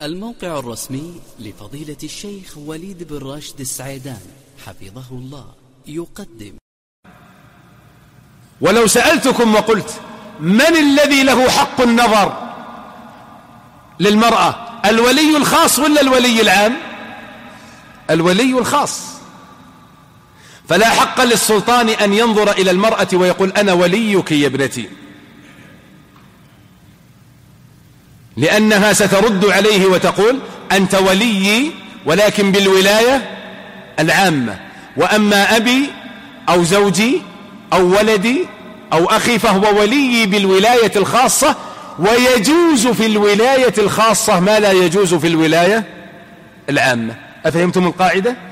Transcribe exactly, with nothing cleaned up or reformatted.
الموقع الرسمي لفضيلة الشيخ وليد بن راشد السعيدان حفظه الله يقدم. ولو سألتكم وقلت من الذي له حق النظر للمرأة، الولي الخاص ولا الولي العام؟ الولي الخاص، فلا حق للسلطان أن ينظر إلى المرأة ويقول أنا وليك يا ابنتي، لأنها سترد عليه وتقول أنت وليي ولكن بالولاية العامة، وأما أبي أو زوجي أو ولدي أو أخي فهو وليي بالولاية الخاصة، ويجوز في الولاية الخاصة ما لا يجوز في الولاية العامة. أفهمتم القاعدة؟